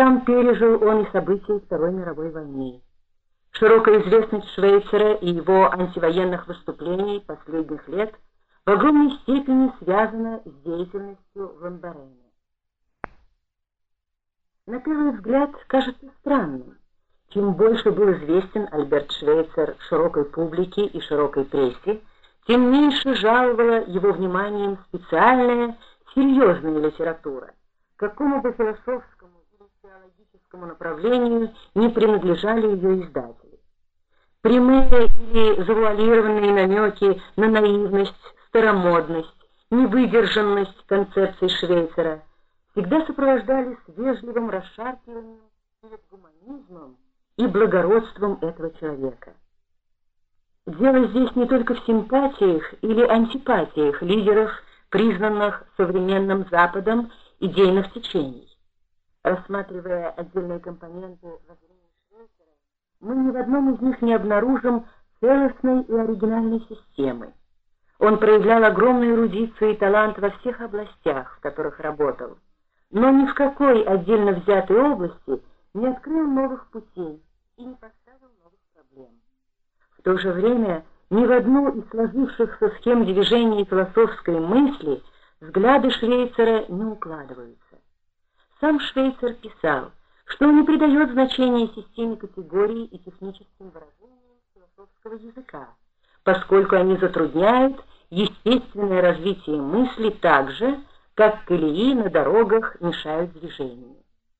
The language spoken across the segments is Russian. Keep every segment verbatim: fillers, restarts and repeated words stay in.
Сам пережил он и события Второй мировой войны. Широкая известность Швейцера и его антивоенных выступлений последних лет в огромной степени связана с деятельностью в Ламбарене. На первый взгляд кажется странным. Чем больше был известен Альберт Швейцер широкой публике и широкой прессе, тем меньше жаловала его вниманием специальная, серьезная литература, какому бы философскому или теологическому направлению не принадлежали ее издатели. Прямые или завуалированные намеки на наивность, старомодность, невыдержанность концепций Швейцера всегда сопровождались вежливым расшаркиванием перед гуманизмом и благородством этого человека. Дело здесь не только в симпатиях или антипатиях лидеров, признанных современным Западом идейных течений. Рассматривая отдельные компоненты воззрения Швейцера, мы ни в одном из них не обнаружим целостной и оригинальной системы. Он проявлял огромную эрудицию и талант во всех областях, в которых работал, но ни в какой отдельно взятой области не открыл новых путей и не поставил новых проблем. В то же время ни в одну из сложившихся схем движения философской мысли взгляды Швейцера не укладываются. Сам Швейцер писал, что он не придает значения системе категорий и техническим выражениям философского языка, поскольку они затрудняют естественное развитие мысли так же, как колеи на дорогах мешают движению.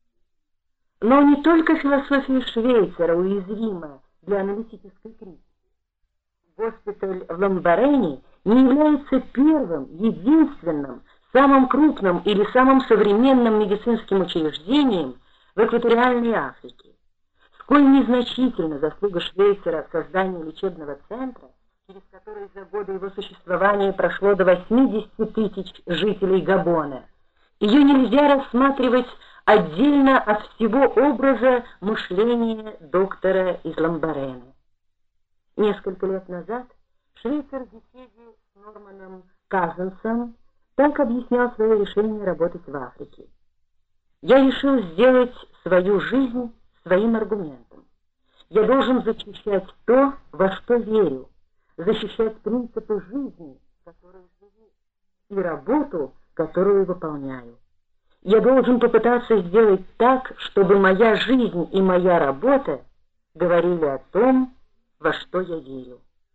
Но не только философия Швейцера уязвима для аналитической критики. Госпиталь в Ламбарене не является первым, единственным, самым крупным или самым современным медицинским учреждением в экваториальной Африке. Сколь незначительна заслуга Швейцера в создании лечебного центра, через который за годы его существования прошло до восьмидесяти тысяч жителей Габона, ее нельзя рассматривать отдельно от всего образа мышления доктора из Ламбарена. Несколько лет назад Швейцер в беседе с Норманом Казенсом так объяснял свое решение работать в Африке. «Я решил сделать свою жизнь своим аргументом. Я должен защищать то, во что верю, защищать принципы жизни, которые живу, и работу, которую выполняю. Я должен попытаться сделать так, чтобы моя жизнь и моя работа говорили о том, во что я верю».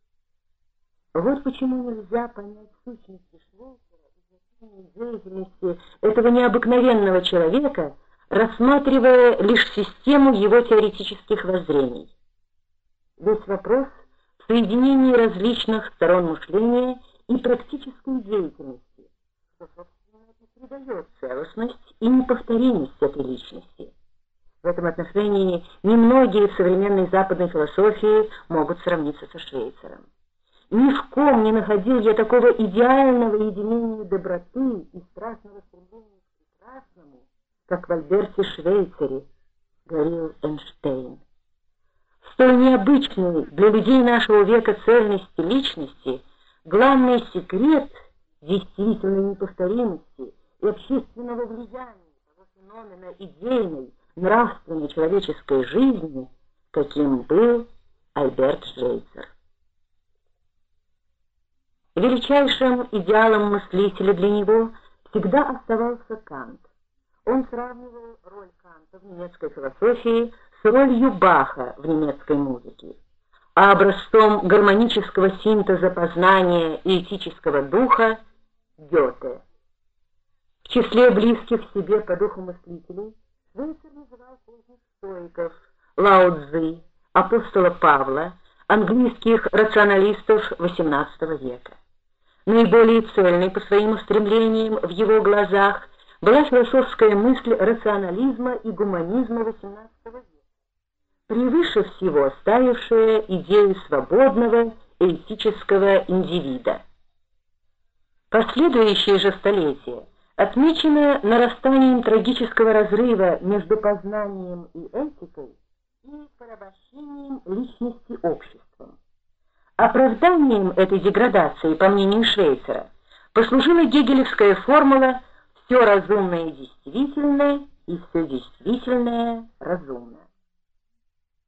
Вот почему нельзя понять сущности Швейцера и значение деятельности этого необыкновенного человека, рассматривая лишь систему его теоретических воззрений. Весь вопрос в соединении различных сторон мышления и практической деятельности, что, собственно, и придает целостность и неповторимость этой личности. В этом отношении немногие в современной западной философии могут сравниться со Швейцером. Ни в ком не находил я такого идеального единения доброты и страстного стремления к прекрасному, как в Альберте Швейцере, говорил Эйнштейн. Столь необычной для людей нашего века цельности личности главный секрет действительной неповторимости и общественного влияния того феномена идейной, нравственной человеческой жизни, каким был Альберт Швейцер. Величайшим идеалом мыслителя для него всегда оставался Кант. Он сравнивал роль Канта в немецкой философии с ролью Баха в немецкой музыке, а образцом гармонического синтеза познания и этического духа — Гёте. В числе близких себе по духу мыслителей Швейцер называл поздних стоиков, Лао Цзы, апостола Павла, английских рационалистов восемнадцатого века. Наиболее цельной по своим устремлениям в его глазах была философская мысль рационализма и гуманизма восемнадцатого века, превыше всего ставившая идею свободного этического индивида. Последующие же столетия отмечено нарастанием трагического разрыва между познанием и этикой и порабощением личности обществом. Оправданием этой деградации, по мнению Швейцера, послужила гегелевская формула «все разумное и действительное и все действительное разумно.